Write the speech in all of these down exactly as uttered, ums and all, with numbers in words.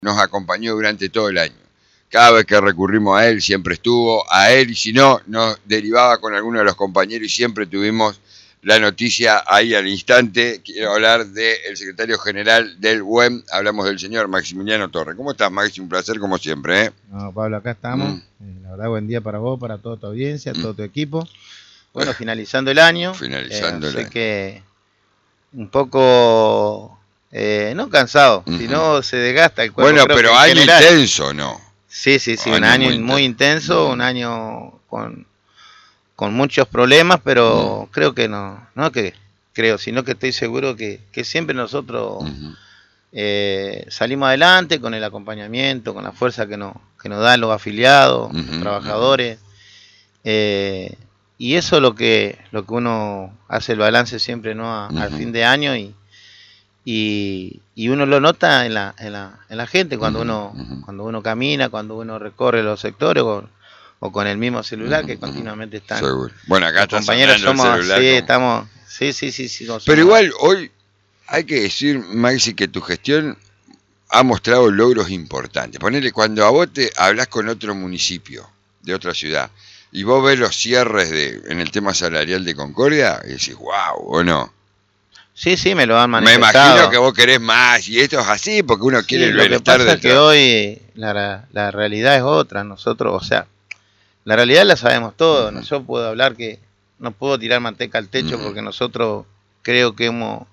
nos acompañó durante todo el año. Cada vez que recurrimos a él, siempre estuvo, a él, y si no, nos derivaba con alguno de los compañeros y siempre tuvimos la noticia ahí al instante. Quiero hablar del secretario general del U E M, hablamos del señor Maximiliano Torre. ¿Cómo estás, Maxi? Un placer como siempre, ¿eh? No, Pablo, acá estamos. Mm. Eh, la verdad, buen día para vos, para toda tu audiencia, Mm. todo tu equipo. Bueno, finalizando el año. Finalizando eh, el sé año. que un poco, eh, no cansado, Ujú. sino se desgasta el cuerpo. Bueno, creo pero que en año general. intenso, ¿no? Sí, sí, sí, un Año año muy muy intenso, intenso. un año con, con muchos problemas, pero Mm. creo que no, no que creo, sino que estoy seguro que, que siempre nosotros Ujú. eh, salimos adelante con el acompañamiento, con la fuerza que nos, que nos dan los afiliados, Ujú, los trabajadores. Eh, y eso es lo que, lo que uno hace el balance siempre, ¿no? A, ujú. al fin de año y, y, y uno lo nota en la, en la, en la gente cuando Ujú, uno, ujú. cuando uno camina, cuando uno recorre los sectores o, o con el mismo celular que continuamente están. Seguro. Bueno, acá Los está compañeros sonando somos, el celular. sí, como- estamos, sí, sí, sí, sí, somos- Pero igual, hoy hay que decir, Maxi, que tu gestión ha mostrado logros importantes. Ponele, cuando a vos te hablas con otro municipio, de otra ciudad, y vos ves los cierres de, en el tema salarial de Concordia, y decís, wow, ¿o no? Sí, sí, me lo han Me manifestado. imagino que vos querés más, y esto es así, porque uno quiere Sí, el lo que bienestar pasa del es que trabajo. hoy la, la realidad es otra. Nosotros, o sea, la realidad la sabemos todos. Ujú. Yo puedo hablar que no puedo tirar manteca al techo Ujú. porque nosotros creo que hemos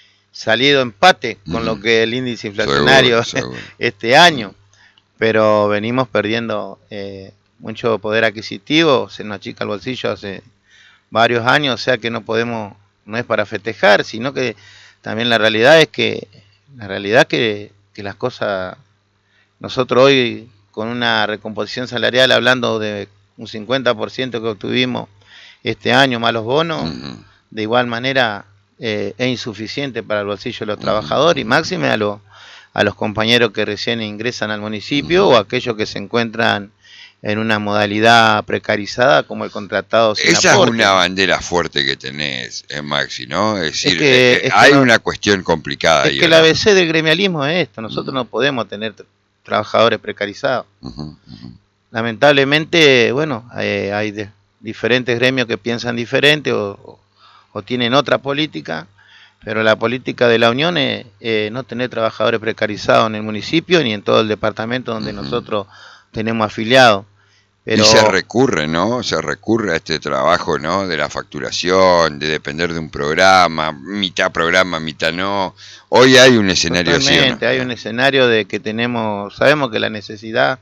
salido empate con lo Ujú. que el índice inflacionario Seguro, seguro. este año, pero venimos perdiendo eh, mucho poder adquisitivo, se nos achica el bolsillo hace varios años, o sea que no podemos, no es para festejar, sino que también la realidad es que la realidad que, que las cosas, nosotros hoy con una recomposición salarial hablando de un cincuenta por ciento que obtuvimos este año más los bonos, Ujú. de igual manera eh, es insuficiente para el bolsillo de los Ujú. trabajadores y máxime a, los a los compañeros que recién ingresan al municipio Ujú. o aquellos que se encuentran en una modalidad precarizada como el contratado sin Esa aporte. es una bandera fuerte que tenés, eh, Maxi, ¿no? Es decir, Es que, eh, eh, es que hay no, una cuestión complicada es ahí, que ¿o el no? A B C del gremialismo es esto, nosotros Ujú. no podemos tener trabajadores precarizados. Ujú, ujú. Lamentablemente, bueno, eh, hay de, diferentes gremios que piensan diferente o, o, o tienen otra política, pero la política de la Unión es eh, no tener trabajadores precarizados en el municipio ni en todo el departamento donde Ujú. nosotros tenemos afiliados. Y se Pero recurre, ¿no? Se recurre a este trabajo, ¿no? De la facturación, de depender de un programa, mitad programa, mitad no. Hoy hay un escenario así, ¿o no? totalmente hay un escenario de que tenemos, sabemos que la necesidad,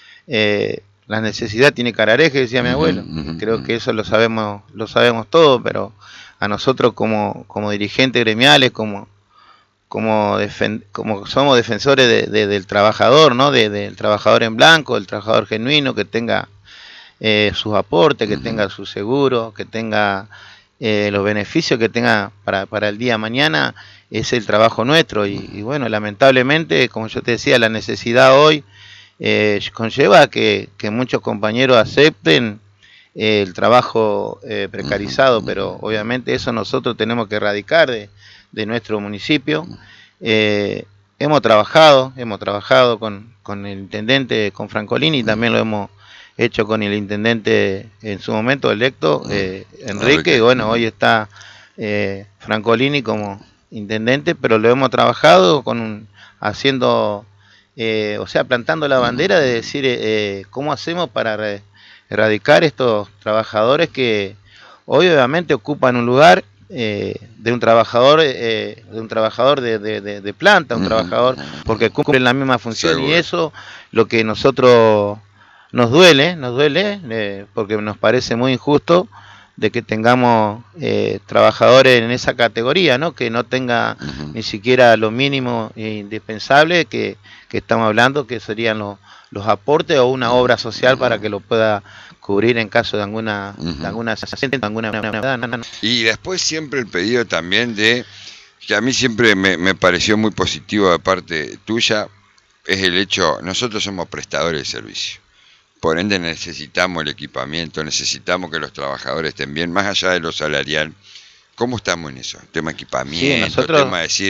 eh, la necesidad tiene carareje, decía mi Ujú, abuelo. ujú, Creo ujú. que eso lo sabemos, lo sabemos todos, pero a nosotros como, como dirigentes gremiales, como como, defen como somos defensores de, de, del trabajador, ¿no? De, del trabajador en blanco, el trabajador genuino, que tenga eh, sus aportes, que Ujú. tenga su seguro, que tenga eh, los beneficios que tenga para, para el día de mañana, es el trabajo nuestro. Y, y bueno, lamentablemente, como yo te decía, la necesidad hoy eh, conlleva que, que muchos compañeros acepten eh, el trabajo eh, precarizado, Ujú, pero ujú. obviamente eso nosotros tenemos que erradicar de, de nuestro municipio. Eh, hemos trabajado, hemos trabajado con, con el intendente, con Francolini, también lo hemos hecho con el intendente en su momento electo, eh, Enrique, y bueno, hoy está eh, Francolini como intendente, pero lo hemos trabajado con un, haciendo, eh, o sea, plantando la bandera de decir eh, cómo hacemos para re, erradicar estos trabajadores que hoy obviamente ocupan un lugar eh, de un trabajador eh, de un trabajador de, de, de, de planta, un Ujú, trabajador porque cumplen la misma función. seguro. Y eso lo que nosotros nos duele, nos duele eh, porque nos parece muy injusto de que tengamos eh, trabajadores en esa categoría, ¿no? Que no tenga Ujú. ni siquiera lo mínimo indispensable que, que estamos hablando, que serían los, los aportes o una obra social para que lo pueda cubrir en caso de alguna Ujú. de alguna, de alguna Y después siempre el pedido también de, que a mí siempre me, me pareció muy positivo de parte tuya, es el hecho, nosotros somos prestadores de servicio. Por ende necesitamos el equipamiento, necesitamos que los trabajadores estén bien, más allá de lo salarial. ¿Cómo estamos en eso? Tema Sí, equipamiento, nosotros tema de decir,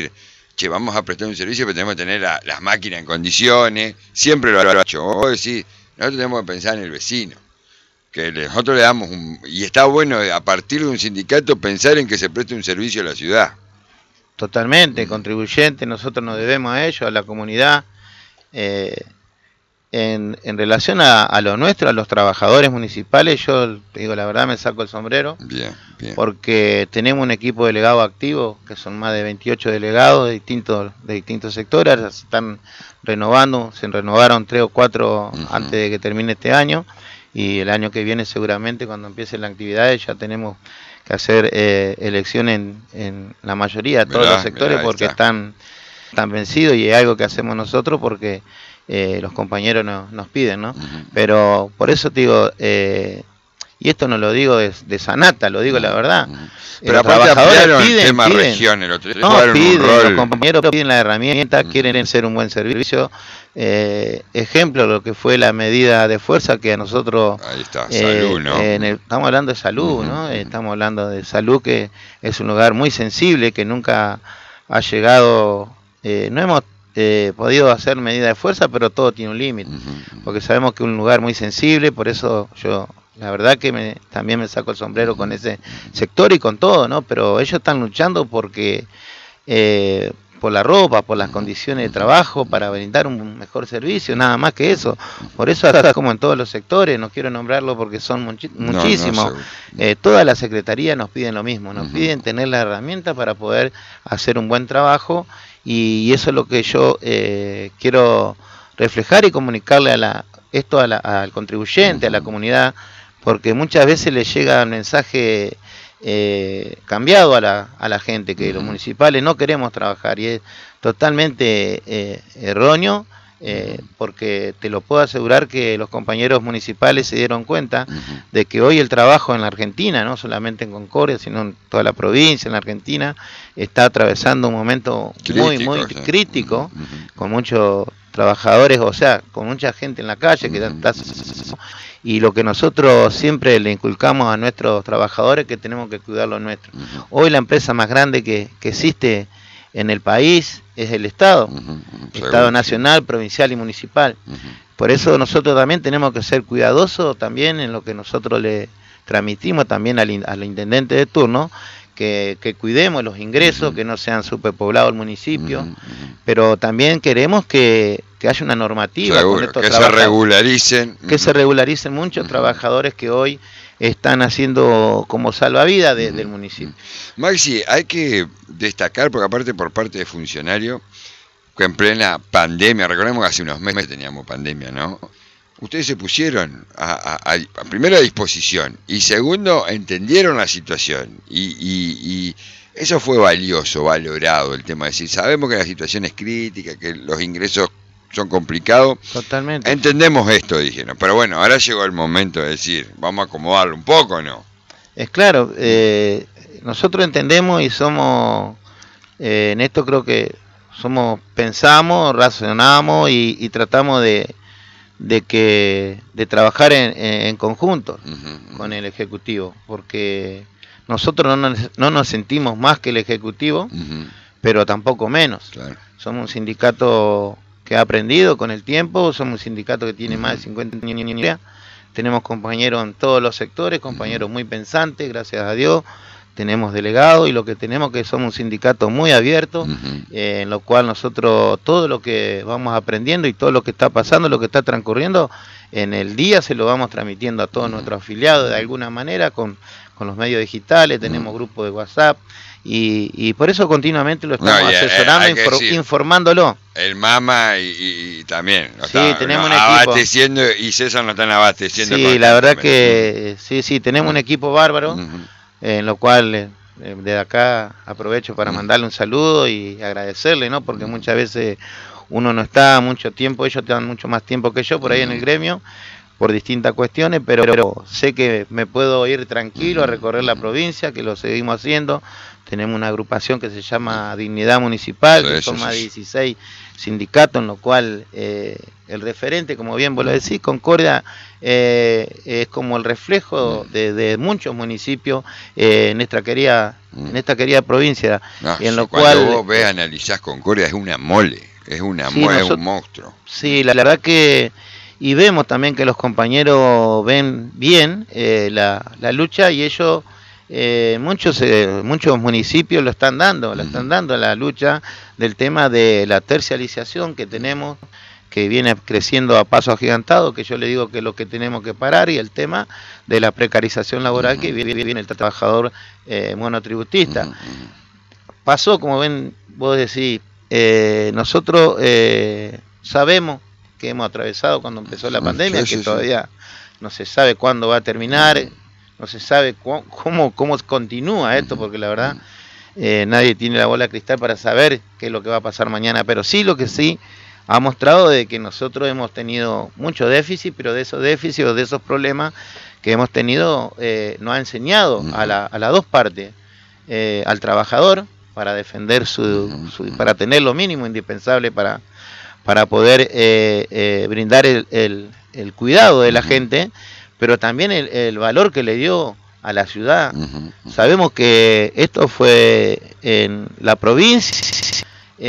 che, vamos a prestar un servicio, pero tenemos que tener la, las máquinas en condiciones, siempre lo ha hecho. Vos decís, nosotros tenemos que pensar en el vecino, que nosotros le damos un... Y está bueno, a partir de un sindicato, pensar en que se preste un servicio a la ciudad. Totalmente, contribuyente, nosotros nos debemos a ellos, a la comunidad. Eh, en, en relación a, a lo nuestro, a los trabajadores municipales, yo te digo la verdad, me saco el sombrero. Bien, bien. Porque tenemos un equipo delegado activo, que son más de veintiocho delegados de distintos, de distintos sectores, se están renovando, se renovaron tres o cuatro uh-huh. antes de que termine este año, y el año que viene seguramente cuando empiecen las actividades ya tenemos que hacer eh, elecciones en, en la mayoría de todos mirá, los sectores mirá, porque está. están, están vencidos, y es algo que hacemos nosotros porque eh, los compañeros no, nos piden, ¿no? Uh-huh. Pero por eso te digo, eh, y esto no lo digo de, de sanata, lo digo uh-huh. la verdad. Uh-huh. Pero los trabajadores piden, tema piden. Región, el otro, no, piden, los compañeros piden la herramienta, uh-huh. quieren hacer un buen servicio. Eh, ejemplo, lo que fue la medida de fuerza que a nosotros... Ahí está, eh, salud, ¿no? En el, estamos hablando de salud, uh-huh. ¿no? Estamos hablando de salud, que es un lugar muy sensible, que nunca ha llegado... Eh, no hemos eh, podido hacer medida de fuerza, pero todo tiene un límite, uh-huh. porque sabemos que es un lugar muy sensible, por eso yo... La verdad que me, también me saco el sombrero con ese sector y con todo, ¿no? Pero ellos están luchando porque eh, por la ropa, por las condiciones de trabajo, para brindar un mejor servicio, nada más que eso. Por eso acá, como en todos los sectores, no quiero nombrarlo porque son muchi muchísimos, no, no, eh, todas las secretarías nos piden lo mismo, nos uh-huh. piden tener la herramienta para poder hacer un buen trabajo, y, y eso es lo que yo eh, quiero reflejar y comunicarle a la, esto a la, al contribuyente, uh-huh. a la comunidad, porque muchas veces le llega un mensaje eh, cambiado a la, a la gente, que uh-huh. los municipales no queremos trabajar, y es totalmente eh, erróneo, eh, porque te lo puedo asegurar que los compañeros municipales se dieron cuenta uh-huh. de que hoy el trabajo en la Argentina, no solamente en Concordia, sino en toda la provincia, en la Argentina, está atravesando un momento crítico, muy, muy sí. crítico, uh-huh. con muchos trabajadores, o sea, con mucha gente en la calle, que uh-huh. está... Y lo que nosotros siempre le inculcamos a nuestros trabajadores es que tenemos que cuidar lo nuestro. Uh-huh. Hoy la empresa más grande que, que existe en el país es el Estado, uh-huh. Estado nacional, provincial y municipal. Uh-huh. Por eso nosotros también tenemos que ser cuidadosos también en lo que nosotros le transmitimos también al, al intendente de turno, que, que cuidemos los ingresos, uh-huh. que no sean superpoblados el municipio, uh-huh. pero también queremos que, que haya una normativa. Seguro, con estos que se regularicen. Que uh-huh. se regularicen muchos uh-huh. trabajadores que hoy están haciendo como salvavidas de, uh-huh. del municipio. Maxi, hay que destacar, porque aparte por parte de funcionarios, que en plena pandemia, recordemos que hace unos meses teníamos pandemia, ¿no? Ustedes se pusieron a, a, a, primero a disposición y segundo entendieron la situación y, y, y eso fue valioso, valorado el tema de decir, sabemos que la situación es crítica, que los ingresos son complicados. Totalmente. Entendemos esto, dijeron, pero bueno, ahora llegó el momento de decir, vamos a acomodarlo un poco, ¿no? Es claro, eh, nosotros entendemos y somos, eh, en esto creo que somos, pensamos, razonamos y, y tratamos de de que de trabajar en, en conjunto uh-huh. con el Ejecutivo, porque nosotros no nos, no nos sentimos más que el Ejecutivo, uh-huh. pero tampoco menos. Claro. Somos un sindicato que ha aprendido con el tiempo, somos un sindicato que tiene uh-huh. más de cincuenta años, tenemos compañeros en todos los sectores, compañeros uh-huh. muy pensantes, gracias a Dios. Tenemos delegados y lo que tenemos que somos un sindicato muy abierto, uh-huh. eh, en lo cual nosotros todo lo que vamos aprendiendo y todo lo que está pasando, lo que está transcurriendo en el día se lo vamos transmitiendo a todos uh-huh. nuestros afiliados de alguna manera con, con los medios digitales, tenemos uh-huh. grupos de WhatsApp y, y por eso continuamente lo estamos no, y, asesorando, eh, infor, decir, informándolo. El Mama y, y también lo sí, está, tenemos no, un equipo abasteciendo y César nos están abasteciendo. Sí, la verdad que sí, sí, tenemos uh-huh. un equipo bárbaro. Uh-huh. En lo cual eh, desde acá aprovecho para mandarle un saludo y agradecerle, ¿no? Porque muchas veces uno no está mucho tiempo, ellos te dan mucho más tiempo que yo por ahí en el gremio, por distintas cuestiones, pero, pero sé que me puedo ir tranquilo a recorrer la provincia, que lo seguimos haciendo. Tenemos una agrupación que se llama Dignidad Municipal, que son más de dieciséis sindicatos, en lo cual eh, el referente, como bien vos lo decís, Concordia eh, es como el reflejo de, de muchos municipios eh, en esta querida, en esta querida provincia. No, y en si lo cuando cual vos ves, analizás Concordia, es una mole, es una sí, mole, nosotros, es un monstruo. Sí, la, la verdad que, y vemos también que los compañeros ven bien eh, la, la lucha y ellos... Eh, muchos eh, muchos municipios lo están dando, lo están dando la lucha del tema de la tercialización que tenemos, que viene creciendo a paso agigantado, que yo le digo que es lo que tenemos que parar, y el tema de la precarización laboral que viene, viene el trabajador eh, monotributista. Pasó, como ven, vos decís, eh, nosotros eh, sabemos que hemos atravesado cuando empezó la pandemia, que todavía no se sabe cuándo va a terminar. No se sabe cómo, cómo, cómo continúa esto, porque la verdad eh, nadie tiene la bola de cristal para saber qué es lo que va a pasar mañana, pero sí lo que sí ha mostrado de que nosotros hemos tenido mucho déficit, pero de esos déficits o de esos problemas que hemos tenido eh, nos ha enseñado a, la, a las dos partes, eh, al trabajador para defender su, su, para tener lo mínimo indispensable para, para poder eh, eh, brindar el, el, el cuidado de la gente, pero también el, el valor que le dio a la ciudad. Uh-huh, uh-huh. Sabemos que esto fue en la provincia,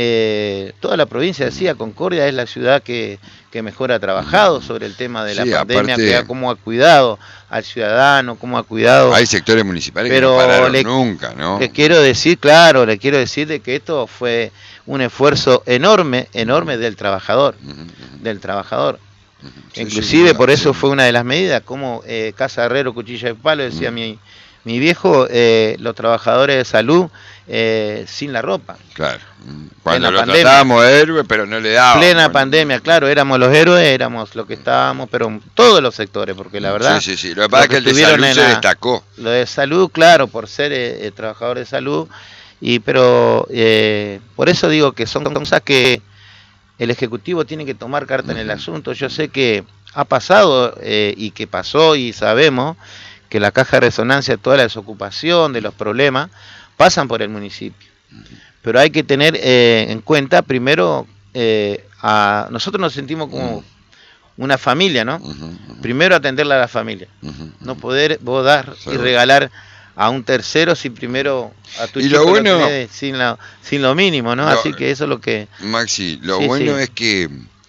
eh, toda la provincia decía, Concordia es la ciudad que, que mejor ha trabajado sobre el tema de la sí, pandemia, aparte, que cómo ha cuidado al ciudadano, cómo ha cuidado... Hay sectores municipales pero que no pararon le, nunca, ¿no? Le quiero decir, claro, le quiero decir de que esto fue un esfuerzo enorme, enorme del trabajador, uh-huh, del trabajador. Sí, inclusive sí, por eso sí. Fue una de las medidas, como eh, Casa Herrero, Cuchilla de Palo, decía mm. mi, mi viejo, eh, los trabajadores de salud eh, sin la ropa. Claro, cuando lo pandemia. Tratábamos de héroe, pero no le dábamos. Plena pandemia, claro, éramos los héroes, éramos lo que estábamos, pero en todos los sectores, porque la verdad... Sí, sí, sí, lo que pasa es que el de salud se la, destacó. Lo de salud, claro, por ser eh, trabajador de salud, y pero eh, por eso digo que son cosas que... El Ejecutivo tiene que tomar carta en el asunto. Yo sé que ha pasado eh, y que pasó y sabemos que la caja de resonancia, toda la desocupación de los problemas, pasan por el municipio. Pero hay que tener eh, en cuenta, primero, eh, a, nosotros nos sentimos como una familia, ¿no? Primero atenderla a la familia. No poder vos dar y regalar a un tercero si primero a tu y chico lo bueno, lo tenés sin, la, sin lo mínimo, ¿no? Lo, Así que eso es lo que... Maxi, lo sí, bueno sí. es que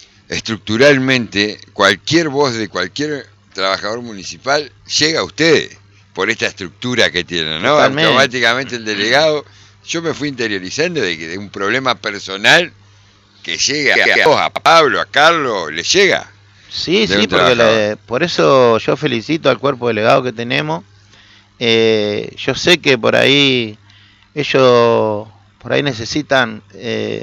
estructuralmente cualquier voz de cualquier trabajador municipal llega a ustedes por esta estructura que tienen, ¿no? Totalmente. Automáticamente el delegado, yo me fui interiorizando de que de un problema personal que llega a vos, a Pablo, a Carlos, le llega. Sí, sí, porque le, por eso yo felicito al cuerpo delegado que tenemos. Eh, yo sé que por ahí ellos por ahí necesitan eh,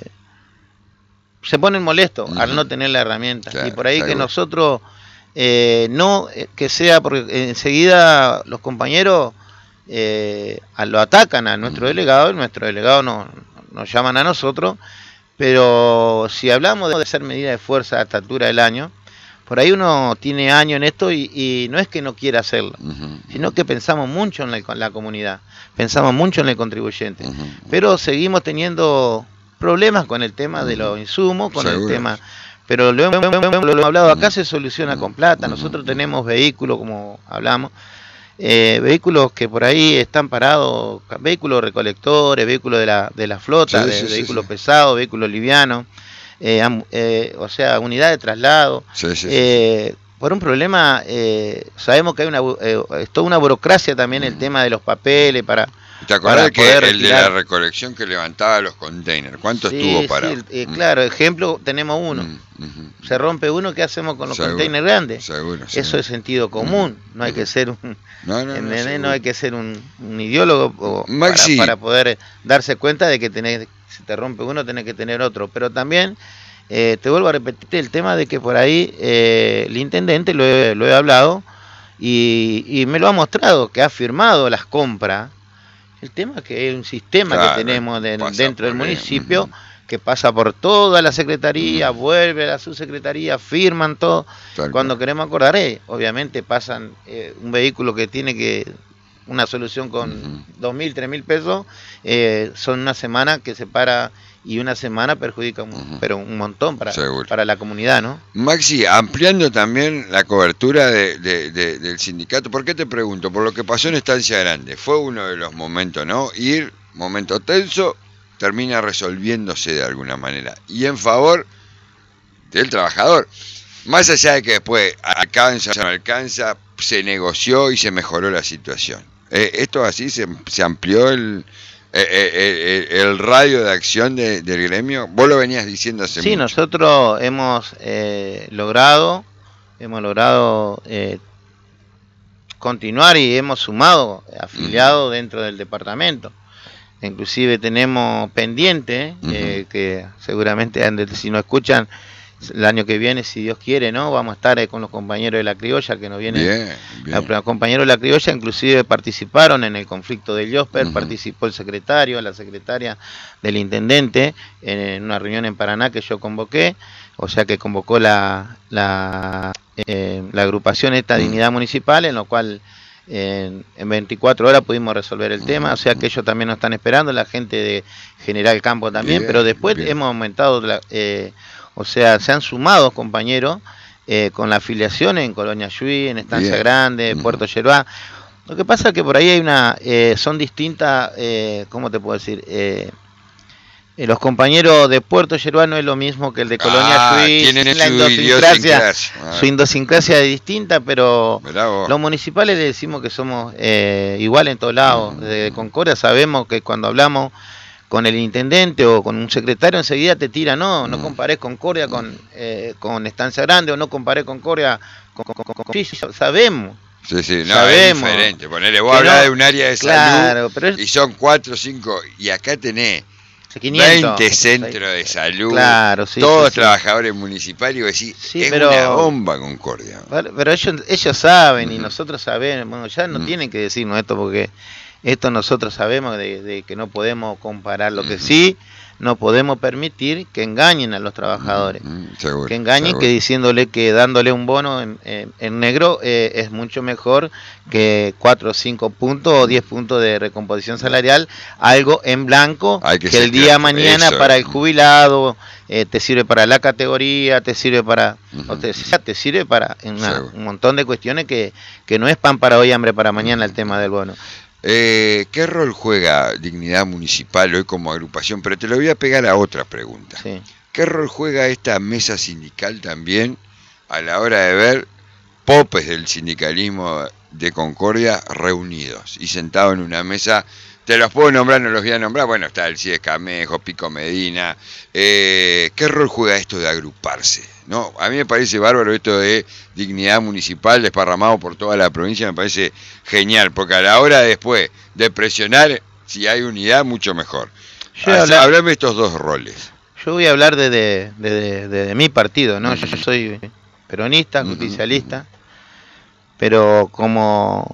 se ponen molestos uh-huh. al no tener la herramienta, claro, y por ahí que bueno. nosotros eh, no que sea porque enseguida los compañeros eh, lo atacan a nuestro uh-huh. delegado y nuestro delegado no, nos llaman a nosotros, pero si hablamos de hacer medidas de fuerza a esta altura del año, por ahí uno tiene años en esto y, y no es que no quiera hacerlo, uh-huh. sino que pensamos mucho en la, en la comunidad, pensamos mucho en el contribuyente, uh-huh. pero seguimos teniendo problemas con el tema uh-huh. de los insumos, con Seguro. el tema, pero lo hemos, lo hemos hablado acá, uh-huh. se soluciona uh-huh. con plata. Nosotros tenemos vehículos, como hablamos, eh, vehículos que por ahí están parados, vehículos recolectores, vehículos de la, de la flota, sí, de, sí, vehículos sí, pesados, vehículos livianos. Eh, eh, o sea, unidad de traslado, sí, sí, eh, sí. por un problema, eh, sabemos que hay una, eh, es toda una burocracia también mm. el tema de los papeles para... ¿Te acordás que el de la recolección que levantaba los containers? ¿Cuánto sí, estuvo para...? Sí, eh, claro, ejemplo, tenemos uno. Mm, uh-huh. Se rompe uno, ¿qué hacemos con los seguro, containers grandes? Seguro, Eso seguro. es sentido común, uh-huh. no hay que ser un... No, no, no, no hay que ser un, un ideólogo o Maxi, para, para poder darse cuenta de que tenés, si te rompe uno, tenés que tener otro. Pero también... Eh, te vuelvo a repetir el tema de que por ahí eh, el intendente, lo he, lo he hablado y, y me lo ha mostrado, que ha firmado las compras. El tema es que es un sistema claro, que tenemos de, dentro del municipio uh-huh. que pasa por toda la secretaría, vuelve a la subsecretaría, firman todo. Tal Cuando cual. queremos acordar, eh, obviamente pasan eh, un vehículo que tiene que una solución con Ujú. dos mil, tres mil pesos, eh, son una semana que se para y una semana perjudica, un, Ujú. pero un montón para, Seguro. para la comunidad, ¿no? Maxi, ampliando también la cobertura de, de- de- del sindicato, ¿por qué te pregunto? Por lo que pasó en Estancia Grande, fue uno de los momentos, ¿no? Ir, momento tenso, termina resolviéndose de alguna manera, y en favor del trabajador. Más allá de que después alcanza o no alcanza, se negoció y se mejoró la situación. Eh, esto así se, se amplió el, eh, eh, eh, el radio de acción de- del gremio. Vos lo venías diciendo hace Sí, mucho. nosotros hemos eh, logrado, hemos logrado eh, continuar y hemos sumado afiliados uh-huh. dentro del departamento. Inclusive tenemos pendiente, uh-huh. eh, que seguramente si nos escuchan el año que viene, si Dios quiere, ¿no? Vamos a estar eh, con los compañeros de la criolla que nos vienen. Bien, bien. Los compañeros de la criolla inclusive participaron en el conflicto del Yosper, uh-huh. participó el secretario, la secretaria del intendente en una reunión en Paraná que yo convoqué, o sea que convocó la, la, eh, la agrupación esta uh-huh. Dignidad Municipal, en lo cual en, en veinticuatro horas pudimos resolver el uh-huh. tema, o sea que ellos también nos están esperando, la gente de General Campo también, bien, pero después bien. hemos aumentado la... Eh, o sea, se han sumado compañeros eh, con la afiliación en Colonia Yui, en Estancia Bien. Grande, uh-huh. Puerto Yerbá. Lo que pasa es que por ahí hay una, eh, son distintas, eh, ¿cómo te puedo decir? Eh, eh, los compañeros de Puerto Yerbá no es lo mismo que el de Colonia ah, Yui. Tienen la su idiosincrasia, ah. su idiosincrasia es distinta, pero los municipales le decimos que somos eh, igual en todos lados. Uh-huh. Desde Concordia sabemos que cuando hablamos con el intendente o con un secretario enseguida te tira, no, no comparés Concordia con, eh, con Estancia Grande o no comparés Concordia con, con, con, con... Sí, sabemos. Sí, sí, no, sabemos, es diferente. Ponele, vos hablás no, de un área de claro, salud pero es, y son cuatro o cinco, y acá tenés quinientos, veinte centros de salud, claro, sí, todos sí, trabajadores sí. municipales, y vos decís, sí, es pero, una bomba Concordia. Pero, pero ellos, ellos saben uh-huh. y nosotros sabemos, bueno, ya no uh-huh. tienen que decirnos esto porque... Esto nosotros sabemos de, de que no podemos comparar, lo que sí no podemos permitir que engañen a los trabajadores, seguro, que engañen, seguro. Que diciéndole que dándole un bono en, en, en negro eh, es mucho mejor que cuatro o cinco puntos o diez puntos de recomposición salarial, algo en blanco que, que el día de mañana eso. Para el jubilado eh, te sirve para la categoría, te sirve para, uh-huh. o te, te sirve para una, un montón de cuestiones que, que no es pan para hoy, hambre para mañana el tema del bono. Eh, ¿Qué rol juega Dignidad Municipal hoy como agrupación? Pero te lo voy a pegar a otra pregunta. Sí. ¿Qué rol juega esta mesa sindical también a la hora de ver popes del sindicalismo de Concordia reunidos y sentados en una mesa? Te los puedo nombrar, no los voy a nombrar. Bueno, está el C I E Camejo, Pico Medina. Eh, ¿Qué rol juega esto de agruparse? ¿No? A mí me parece bárbaro esto de Dignidad Municipal desparramado por toda la provincia, me parece genial, porque a la hora después de presionar, si hay unidad, mucho mejor. Hablame de estos dos roles. Yo voy a hablar de, de, de, de, de, de mi partido, ¿no? Uh-huh. Yo, yo soy peronista, justicialista, uh-huh. pero como...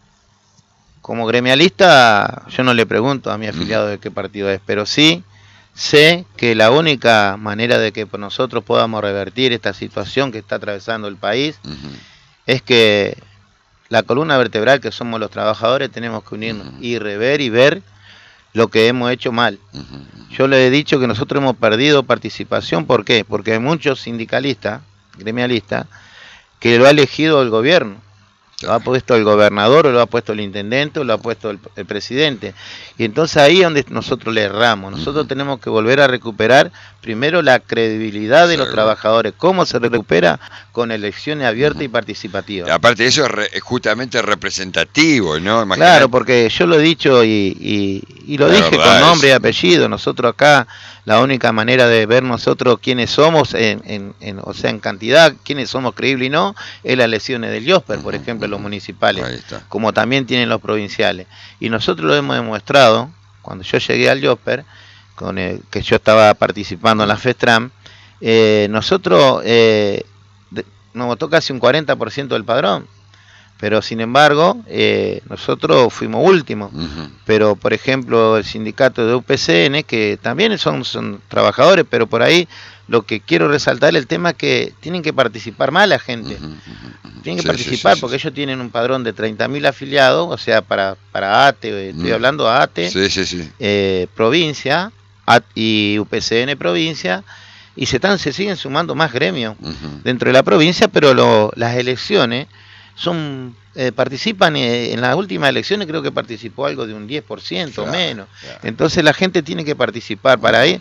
Como gremialista, yo no le pregunto a mi afiliado de qué partido es, pero sí sé que la única manera de que nosotros podamos revertir esta situación que está atravesando el país uh-huh. es que la columna vertebral que somos los trabajadores tenemos que unirnos uh-huh. y rever y ver lo que hemos hecho mal. Uh-huh. Yo le he dicho que nosotros hemos perdido participación, ¿por qué? Porque hay muchos sindicalistas, gremialistas, que lo ha elegido el gobierno. Lo ha puesto el gobernador, o lo ha puesto el intendente, o lo ha puesto el, el presidente. Y entonces ahí es donde nosotros le erramos. Nosotros uh-huh. tenemos que volver a recuperar primero la credibilidad de Seguro. Los trabajadores. ¿Cómo se recupera? Con elecciones abiertas uh-huh. y participativas. Y aparte de eso es, re, es justamente representativo, ¿no? Imaginate. Claro, porque yo lo he dicho y, y, y lo la dije con nombre es. y apellido. Nosotros acá, la única manera de ver nosotros quiénes somos, en, en, en, o sea, en cantidad, quiénes somos creíbles y no, es las elecciones del Yosper, uh-huh. por ejemplo, los municipales, como también tienen los provinciales. Y nosotros lo hemos demostrado, cuando yo llegué al Yosper, con el, que yo estaba participando en la FESTRAM, eh, nosotros eh, de, nos votó casi un cuarenta por ciento del padrón. Pero sin embargo, eh, nosotros fuimos últimos. Uh-huh. Pero por ejemplo, el sindicato de U P C N, que también son, son trabajadores, pero por ahí lo que quiero resaltar el tema es que tienen que participar más la gente. Uh-huh, uh-huh. Tienen que sí, participar sí, sí, porque sí. ellos tienen un padrón de treinta mil afiliados, o sea, para, para A T E, estoy uh-huh. hablando A T E, sí, sí, sí. Eh, provincia A T E y U P C N provincia, y se, están, se siguen sumando más gremios uh-huh. dentro de la provincia, pero lo, las elecciones son eh, participan eh, en las últimas elecciones, creo que participó algo de un diez por ciento claro, menos. Claro. Entonces la gente tiene que participar para ahí.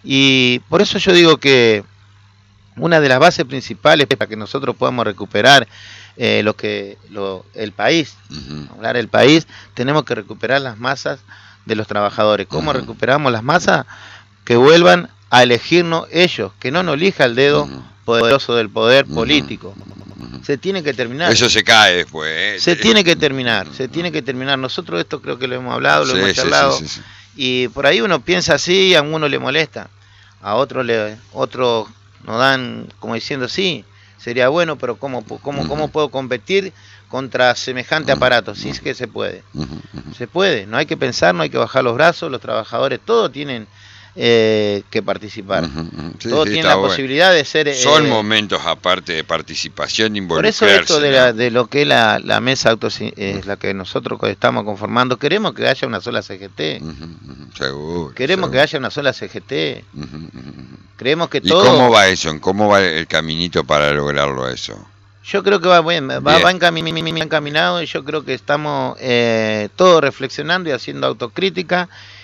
Y por eso yo digo que una de las bases principales para que nosotros podamos recuperar eh, lo que lo, el país, uh-huh. hablar del país, tenemos que recuperar las masas de los trabajadores. ¿Cómo uh-huh. recuperamos las masas? Que vuelvan a elegirnos ellos, que no nos elija el dedo uh-huh. poderoso del poder uh-huh. político. Se tiene que terminar. Eso se cae después. ¿eh? Se tiene que terminar, se tiene que terminar. Nosotros esto creo que lo hemos hablado, lo sí, hemos charlado. Sí, sí, sí, sí. Y por ahí uno piensa así, a uno le molesta, a otro le, otros nos dan como diciendo sí, sería bueno, pero ¿cómo, cómo, cómo puedo competir contra semejante aparato? Sí es que se puede. Se puede, no hay que pensar, no hay que bajar los brazos, los trabajadores, todos tienen Eh, que participar. Uh-huh. Sí, todos sí, tienen la bueno. posibilidad de ser... Son eh, momentos aparte de participación, de involucrarse. Por eso esto de, ¿no? la, de lo que es la, la mesa auto es eh, la que nosotros estamos conformando. Queremos que haya una sola C G T. Uh-huh, uh-huh. Seguro. Queremos seguro. que haya una sola C G T. Uh-huh, uh-huh. Creemos que ¿Y todo... cómo va eso? ¿Cómo va el caminito para lograrlo eso? Yo creo que va bien, va, bien. va encamin- encaminado y yo creo que estamos eh, todos reflexionando y haciendo autocrítica.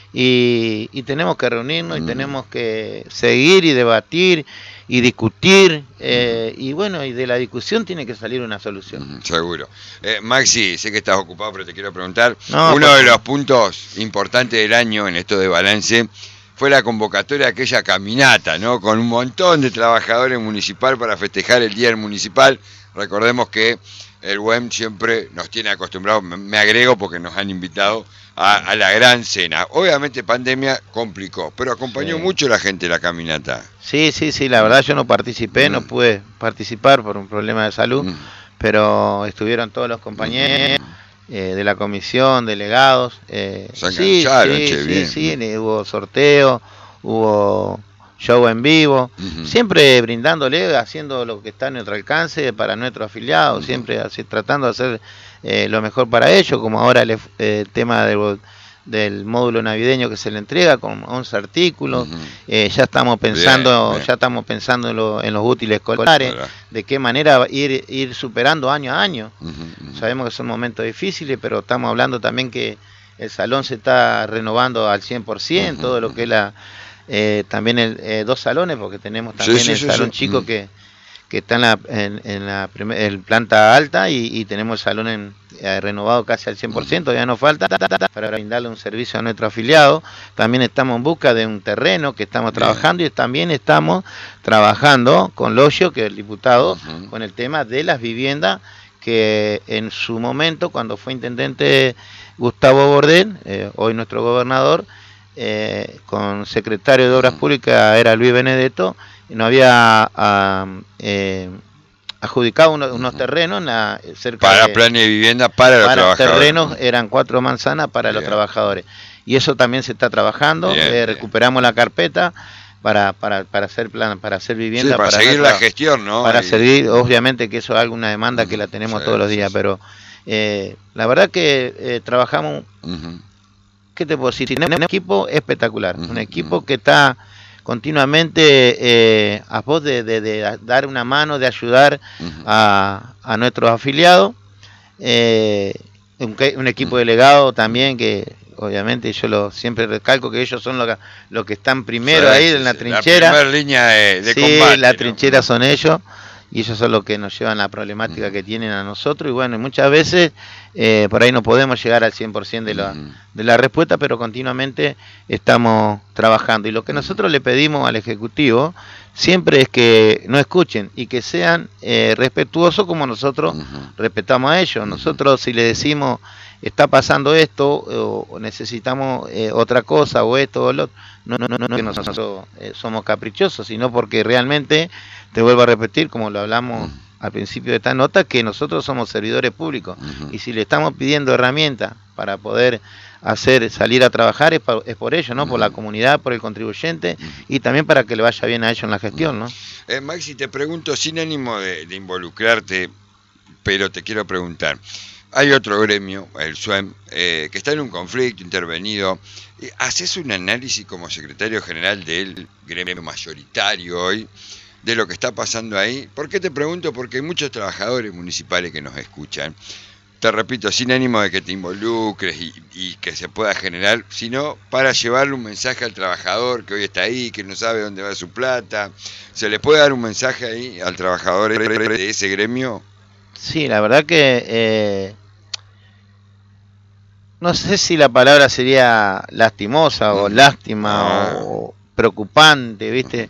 Y, y tenemos que reunirnos mm. y tenemos que seguir y debatir y discutir eh, mm. y bueno, y de la discusión tiene que salir una solución. Mm, seguro. Eh, Maxi, sé que estás ocupado, pero te quiero preguntar, no, uno pues, de los puntos importantes del año en esto de balance fue la convocatoria de aquella caminata, ¿no? Con un montón de trabajadores municipal para festejar el Día del Municipal. Recordemos que el U E M siempre nos tiene acostumbrados, me agrego porque nos han invitado a, a la gran cena. Obviamente pandemia complicó, pero acompañó sí. mucho la gente la caminata. Sí, sí, sí, la verdad yo no participé, mm. no pude participar por un problema de salud, mm. pero estuvieron todos los compañeros mm. eh, de la comisión, delegados. Eh, Se sí, engancharon, sí, che, sí, bien. sí, sí, hubo sorteo, hubo show en vivo, uh-huh. siempre brindándole, haciendo lo que está a nuestro alcance para nuestros afiliados, uh-huh. siempre así, tratando de hacer eh, lo mejor para ellos, como ahora el eh, tema del, del módulo navideño que se le entrega con once artículos, uh-huh. eh, ya estamos pensando, bien, bien. ya estamos pensando en, lo, en los útiles escolares, ¿verdad? De qué manera ir, ir superando año a año. Uh-huh, uh-huh. Sabemos que son momentos difíciles, pero estamos hablando también que el salón se está renovando al cien por ciento, uh-huh. todo lo que es la... Eh, también el, eh, dos salones, porque tenemos también sí, sí, el sí, salón sí. chico mm. que, que está en la, en, en la primer, el planta alta y, y tenemos el salón en, eh, renovado casi al cien por ciento, ya nos falta para brindarle un servicio a nuestro afiliado. También estamos en busca de un terreno que estamos Bien. trabajando y también estamos trabajando con Loyo, que es el diputado, uh-huh. con el tema de las viviendas que en su momento, cuando fue intendente Gustavo Bordel, eh, hoy nuestro gobernador, Eh, con secretario de Obras Públicas era Luis Benedetto, y nos había uh, eh, adjudicado uno, unos terrenos en la, cerca para de, planes de vivienda para, para los trabajadores. Terrenos eran cuatro manzanas para bien. los trabajadores. Y eso también se está trabajando, bien, eh, recuperamos bien. la carpeta para, para, para hacer plan, para hacer vivienda. Sí, para, para seguir nuestra, la gestión, ¿no? Para y... seguir, obviamente que eso es alguna demanda uh-huh. que la tenemos sí, todos los días, sí, pero eh, la verdad que eh, trabajamos... Uh-huh. ¿Qué te puedo decir? Tenemos un equipo espectacular, uh-huh. un equipo que está continuamente eh, a voz de, de, de dar una mano, de ayudar uh-huh. a, a nuestros afiliados. Eh, un, un equipo uh-huh. delegado también que obviamente yo lo siempre recalco que ellos son los que, los que están primero sí, ahí sí, en la sí. trinchera. La primera línea de, de sí, combate. La ¿no? trinchera son ellos. Y ellos son los que nos llevan la problemática uh-huh. que tienen a nosotros. Y bueno, muchas veces eh, por ahí no podemos llegar al cien por ciento de la, uh-huh. de la respuesta, pero continuamente estamos trabajando. Y lo que nosotros le pedimos al Ejecutivo siempre es que nos escuchen y que sean eh, respetuosos como nosotros uh-huh. respetamos a ellos. Nosotros si le decimos está pasando esto o, o necesitamos eh, otra cosa o esto o lo otro, no, no, no, no que nosotros eh, somos caprichosos, sino porque realmente, te vuelvo a repetir, como lo hablamos al principio de esta nota, que nosotros somos servidores públicos, Ujú. y si le estamos pidiendo herramientas para poder hacer salir a trabajar es por, es por ello, ¿no? Por la Ujú. comunidad, por el contribuyente, Ujú. y también para que le vaya bien a ellos en la gestión, ¿no? Eh, Maxi, te pregunto sin ánimo de, de involucrarte, pero te quiero preguntar. Hay otro gremio, el S U E M, eh, que está en un conflicto intervenido. Eh, ¿Haces un análisis como secretario general del gremio mayoritario hoy de lo que está pasando ahí? ¿Por qué te pregunto? Porque hay muchos trabajadores municipales que nos escuchan. Te repito, sin ánimo de que te involucres y, y que se pueda generar, sino para llevarle un mensaje al trabajador que hoy está ahí, que no sabe dónde va su plata. ¿Se le puede dar un mensaje ahí al trabajador de ese gremio? Sí, la verdad que eh, no sé si la palabra sería lastimosa o Ujú. lástima Ah, o preocupante, ¿viste?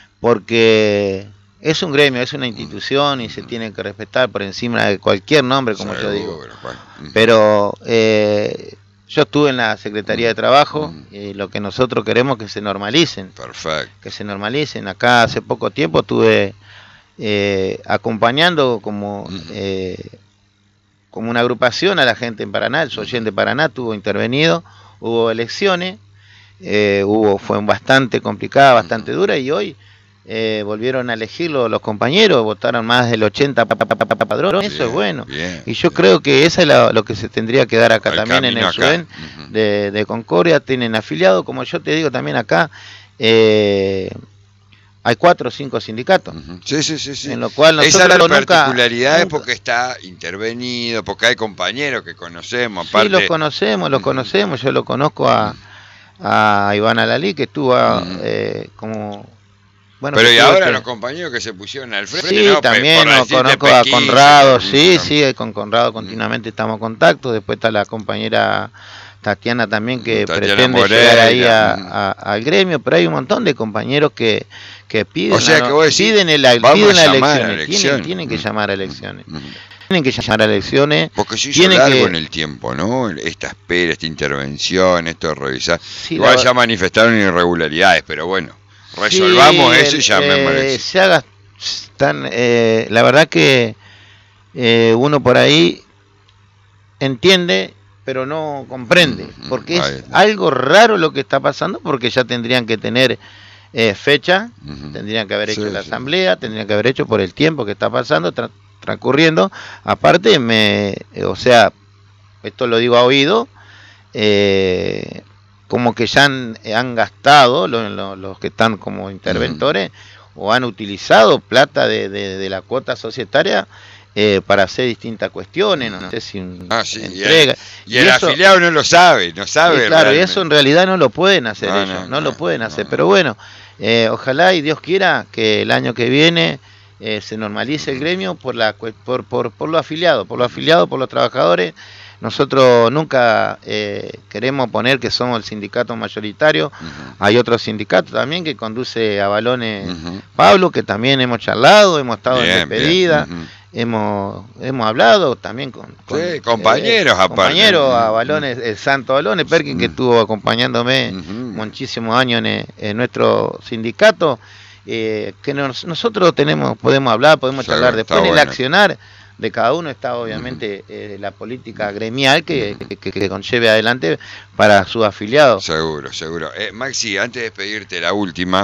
Porque es un gremio, es una institución y se tiene que respetar por encima de cualquier nombre, como yo digo. seguro, Juan. Ujú. Pero eh, yo estuve en la Secretaría de Trabajo Ujú. y lo que nosotros queremos es que se normalicen, Perfecto. que se normalicen. Acá hace poco tiempo estuve eh, acompañando como, Ujú. eh, como una agrupación a la gente en Paraná, el Soyen de Paraná tuvo intervenido, hubo elecciones, eh, hubo, fue bastante complicada, bastante dura, y hoy eh, volvieron a elegirlo los compañeros, votaron más del ochenta padrones, eso es Bien, bueno. bien, Y yo bien. creo que eso es la- lo que se tendría que dar acá El también en camino el acá. SUEN Ujú. de, de Concordia, tienen afiliado, como yo te digo también acá, eh, hay cuatro o cinco sindicatos, Ujú. Sí, sí, sí, sí. en lo cual Esa nosotros es la nunca, particularidad, es nunca, porque está intervenido, porque hay compañeros que conocemos, sí, los aparte. conocemos, los Ujú. conocemos, yo lo conozco a, a Iván Alalí, que estuvo Ujú. eh, como, bueno, que Pero y tuvo ahora este... los compañeros que se pusieron al frente, Sí, no, Pe- también por no, decirte conozco a P quince, Conrado, P quince, sí, con- sí, con Conrado Ujú. continuamente estamos en contacto. Después está la compañera Tatiana también, que Tatiana pretende llegar ahí Moreira. a, Ujú. a- al gremio, pero hay un montón de compañeros que, que O piden, sea la, que no- vos decís, piden, el, a- vamos piden a las llamar a elecciones, tienen, elecciones. tienen que Ujú. llamar a Ujú. elecciones, Ujú. tienen que llamar a elecciones, Porque se hizo tienen largo en que, el tiempo, ¿no? Esta espera, esta intervención, esto de revisar. sí, Igual la, ya manifestaron irregularidades, pero bueno, resolvamos sí, eso y el, llamemos a eh, elecciones. se haga, tan, eh, la verdad que eh, uno por ahí entiende, pero no comprende, Ujú. porque Ahí es está. algo raro lo que está pasando, porque ya tendrían que tener eh, fecha, Ujú. tendrían que haber hecho Sí, la sí. asamblea, tendrían que haber hecho por el tiempo que está pasando, tra transcurriendo. Aparte, me, eh, o sea, esto lo digo a oído, eh, como que ya han, han gastado lo, lo, los que están como interventores, uh-huh, o han utilizado plata de, de, de la cuota societaria eh, para hacer distintas cuestiones, no sé si un, Ah, sí, entrega. Y el, y el y eso, afiliado no lo sabe, no sabe. Y claro, realmente. y eso en realidad no lo pueden hacer no, ellos, no, no, no, no lo pueden no, hacer. No. Pero bueno, eh, ojalá y Dios quiera que el año que viene eh, se normalice el gremio por, la, por, por, por los afiliados, por los afiliados, por los trabajadores. Nosotros nunca eh, queremos poner que somos el sindicato mayoritario. Uh-huh. Hay otro sindicato también que conduce a Balones, uh-huh, Pablo, que también hemos charlado, hemos estado bien, en despedida, uh-huh, hemos, hemos hablado también con, con sí, compañeros, eh, aparte. Compañeros a Balones, el Santo Balones, Perkin, que estuvo acompañándome uh-huh, muchísimos años en, en nuestro sindicato. Eh, que nos, nosotros tenemos, podemos hablar, podemos sí, charlar. Después en el bueno. accionar de cada uno está obviamente uh-huh, eh, la política gremial que, uh-huh, que, que conlleve adelante para sus afiliados. Seguro, seguro. Eh, Maxi, antes de despedirte, la última.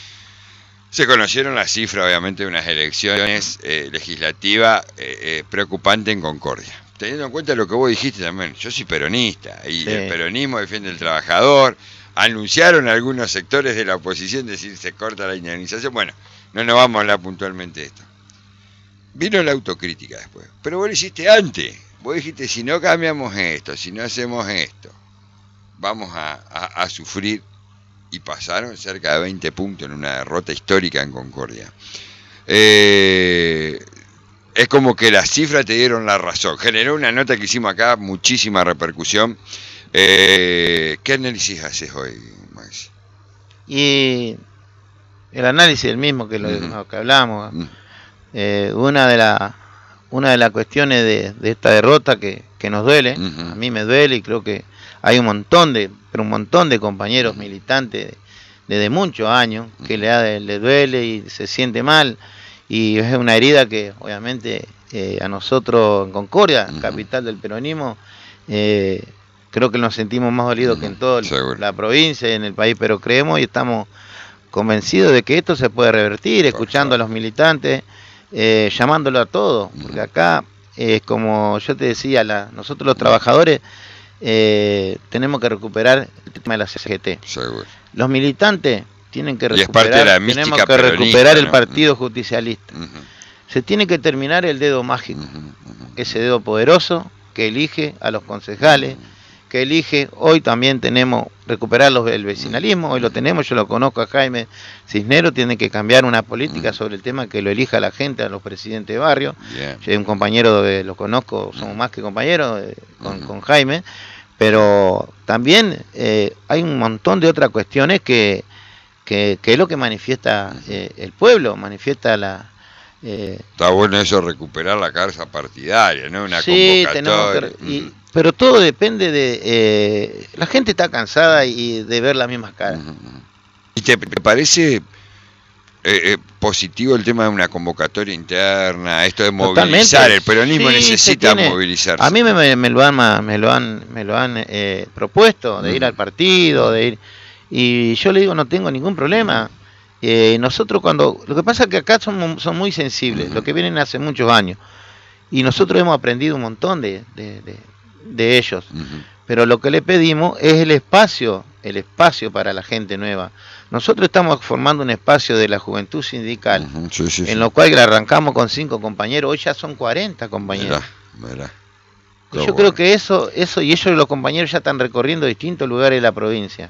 Se conocieron las cifras, obviamente, de unas elecciones eh, legislativas eh, eh, preocupantes en Concordia. Teniendo en cuenta lo que vos dijiste también, yo soy peronista y sí, el peronismo defiende al trabajador. Anunciaron algunos sectores de la oposición decir se corta la indemnización. Bueno, no nos vamos a hablar puntualmente de esto. Vino la autocrítica después, pero vos lo hiciste antes. Vos dijiste, si no cambiamos esto, si no hacemos esto, vamos a, a, a sufrir. Y pasaron cerca de veinte puntos en una derrota histórica en Concordia. Eh, es como que las cifras te dieron la razón. Generó una nota que hicimos acá, muchísima repercusión. Eh, ¿Qué análisis haces hoy, Max? Y el análisis es el mismo que lo, uh-huh, lo que hablamos. Uh-huh. Eh, una de las una de las cuestiones de, de esta derrota que, que nos duele, uh-huh, a mí me duele y creo que hay un montón de, pero un montón de compañeros uh-huh, militantes desde muchos años que uh-huh, le, le duele y se siente mal. y es una herida que obviamente eh, a nosotros en Concordia, uh-huh. capital del peronismo, eh, creo que nos sentimos más dolidos uh-huh. que en toda la provincia y en el país, pero creemos y estamos convencidos de que esto se puede revertir, escuchando a los militantes, eh, llamándolo a todos, porque acá es eh, como yo te decía, la, nosotros los trabajadores eh, tenemos que recuperar el tema de la C G T. Seguro. Los militantes tienen que recuperar, y es parte de la tenemos que peronista, recuperar, ¿no?, el partido uh-huh. justicialista. Uh-huh. Se tiene que terminar el dedo mágico, uh-huh. Uh-huh. ese dedo poderoso que elige a los concejales, uh-huh. que elige, hoy también tenemos, recuperar los, el vecinalismo, hoy lo tenemos, yo lo conozco a Jaime Cisneros, tiene que cambiar una política sobre el tema que lo elija la gente, a los presidentes de barrio. Yeah. Yo soy un compañero, de, lo conozco, somos más que compañeros eh, con, uh-huh. con Jaime, pero también eh, hay un montón de otras cuestiones que, que, que es lo que manifiesta eh, el pueblo, manifiesta la... Eh, Está bueno eso, recuperar la casa partidaria, ¿no? Una sí, convocatoria. Tenemos que, y, pero todo depende de... Eh, la gente está cansada y de ver las mismas caras. ¿Y te, te parece eh, eh, positivo el tema de una convocatoria interna, esto de movilizar? Totalmente. El peronismo sí, necesita tiene, movilizarse. A mí me, me, me lo han, me lo han, me lo han eh, propuesto, de uh-huh. ir al partido, de ir... Y yo le digo, no tengo ningún problema. Eh, nosotros cuando... Lo que pasa es que acá son, son muy sensibles, uh-huh. lo que vienen hace muchos años. Y nosotros hemos aprendido un montón de... de, de de ellos, uh-huh. pero lo que le pedimos es el espacio, el espacio para la gente nueva. Nosotros estamos formando un espacio de la juventud sindical, uh-huh. sí, sí, en sí. lo cual le arrancamos con cinco compañeros, hoy ya son cuarenta compañeros. Mirá, mirá. Yo bueno. creo que eso, eso y ellos los compañeros ya están recorriendo distintos lugares de la provincia.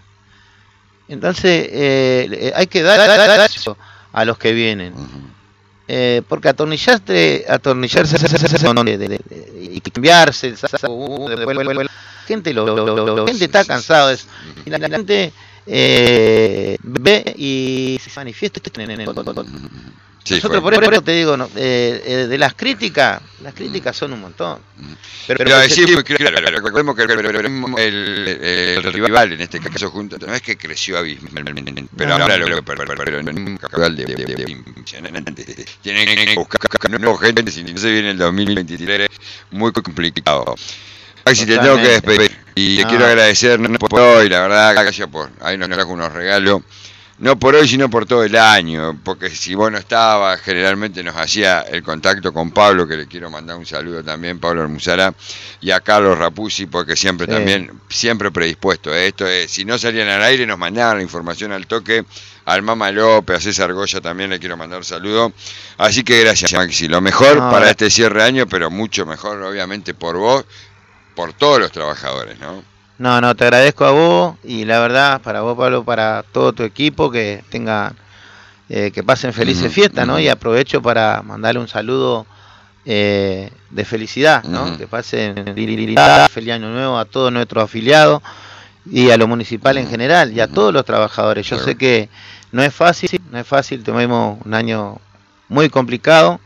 Entonces eh, hay que dar, dar, dar eso a los que vienen. Uh-huh. Eh, porque atornillarse, atornillarse de, de, de, de, y cambiarse, la gente, lo, lo, lo, gente está cansada de eso. Y la, la gente eh, ve y se manifiesta. Sí, Nosotros por eso te digo, no, eh, eh, de las críticas, las críticas son un montón. Pero, pero decir muy claro, recordemos que el, el, el, el rival, en este caso junto, no es que creció abismalmente, pero ahora lo pero nunca tienen que buscar nueva gente, si no se viene el dos mil veintitrés, muy complicado. Si te tengo que despedir, y te no. quiero agradecer no por hoy, la verdad, gracias por, ahí nos trajo unos regalos. No por hoy, sino por todo el año, porque si vos no estabas, generalmente nos hacía el contacto con Pablo, que le quiero mandar un saludo también, Pablo Hermusara, y a Carlos Rapuzzi, porque siempre sí. también, siempre predispuesto a esto. Eh, si no salían al aire, nos mandaban la información al toque, al Mama López, a César Goya también le quiero mandar un saludo. Así que gracias, Maxi, lo mejor no, para este cierre de año, pero mucho mejor, obviamente, por vos, por todos los trabajadores, ¿no? No, no, te agradezco a vos y la verdad, para vos, Pablo, para todo tu equipo, que tengan, eh, que pasen felices uh-huh, fiestas, ¿no? Uh-huh. Y aprovecho para mandarle un saludo eh, de felicidad, ¿no? Uh-huh. Que pasen feliz año nuevo a todos nuestros afiliados y a lo municipal uh-huh. en general y a todos los trabajadores. Yo uh-huh. sé que no es fácil, no es fácil, tuvimos un año muy complicado,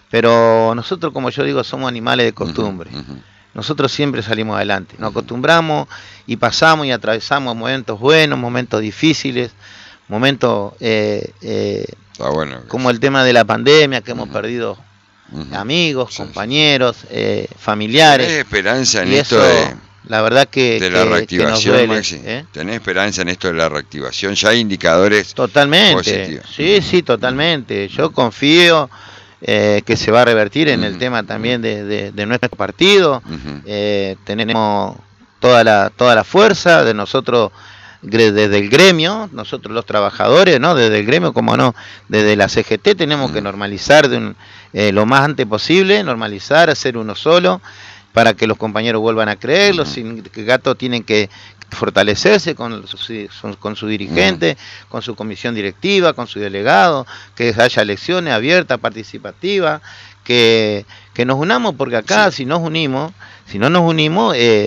pero nosotros, como yo digo, somos animales de costumbre. Uh-huh, uh-huh. Nosotros siempre salimos adelante, nos acostumbramos y pasamos y atravesamos momentos buenos, momentos difíciles, momentos eh, eh, bueno, como el tema de la pandemia, que uh-huh. hemos perdido uh-huh. amigos, sí, compañeros, sí. Eh, familiares. ¿Tenés esperanza en esto de, la verdad que, de la que, reactivación, que duele, Maxi? ¿eh? ¿Tenés esperanza en esto de la reactivación? Ya hay indicadores totalmente, positivos. Sí, sí, totalmente. Yo confío. Eh, que se va a revertir en uh-huh. el tema también de, de, de nuestro partido. Uh-huh. Eh, tenemos toda la toda la fuerza de nosotros desde el gremio, nosotros los trabajadores, no desde el gremio, como no, desde la C G T tenemos uh-huh. que normalizar de un, eh, lo más antes posible, normalizar, hacer uno solo, para que los compañeros vuelvan a creer. Uh-huh. Los sindicatos tienen que fortalecerse con su, con su dirigente, uh-huh. con su comisión directiva, con su delegado, que haya elecciones abiertas, participativas, que, que nos unamos, porque acá sí. si nos unimos, si no nos unimos, eh,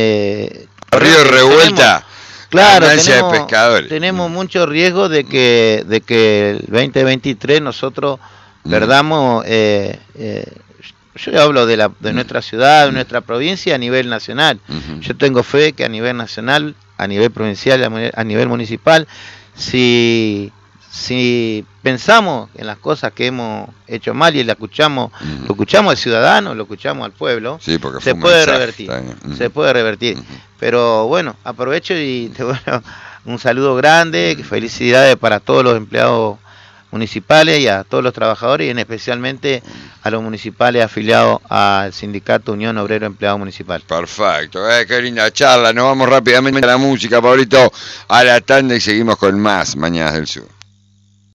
eh, Río Revuelta, claro, tenemos, de pescadores. tenemos uh-huh. mucho riesgo de que, de que el veinte veintitrés nosotros uh-huh. perdamos eh, eh, yo hablo de, la, de nuestra ciudad, de nuestra provincia a nivel nacional. Uh-huh. Yo tengo fe que a nivel nacional, a nivel provincial, a nivel municipal, si, si pensamos en las cosas que hemos hecho mal y lo escuchamos, uh-huh. lo escuchamos al ciudadano, lo escuchamos al pueblo, sí, porque se, puede revertir, uh-huh. se puede revertir. Uh-huh. Pero bueno, aprovecho y te doy un saludo grande, uh-huh. felicidades para todos los empleados municipales y a todos los trabajadores, y en especialmente a los municipales afiliados al sindicato Unión Obrero Empleado Municipal. Perfecto, eh, qué linda charla. Nos vamos rápidamente a la música, Pablito, a la tanda y seguimos con más Mañanas del Sur.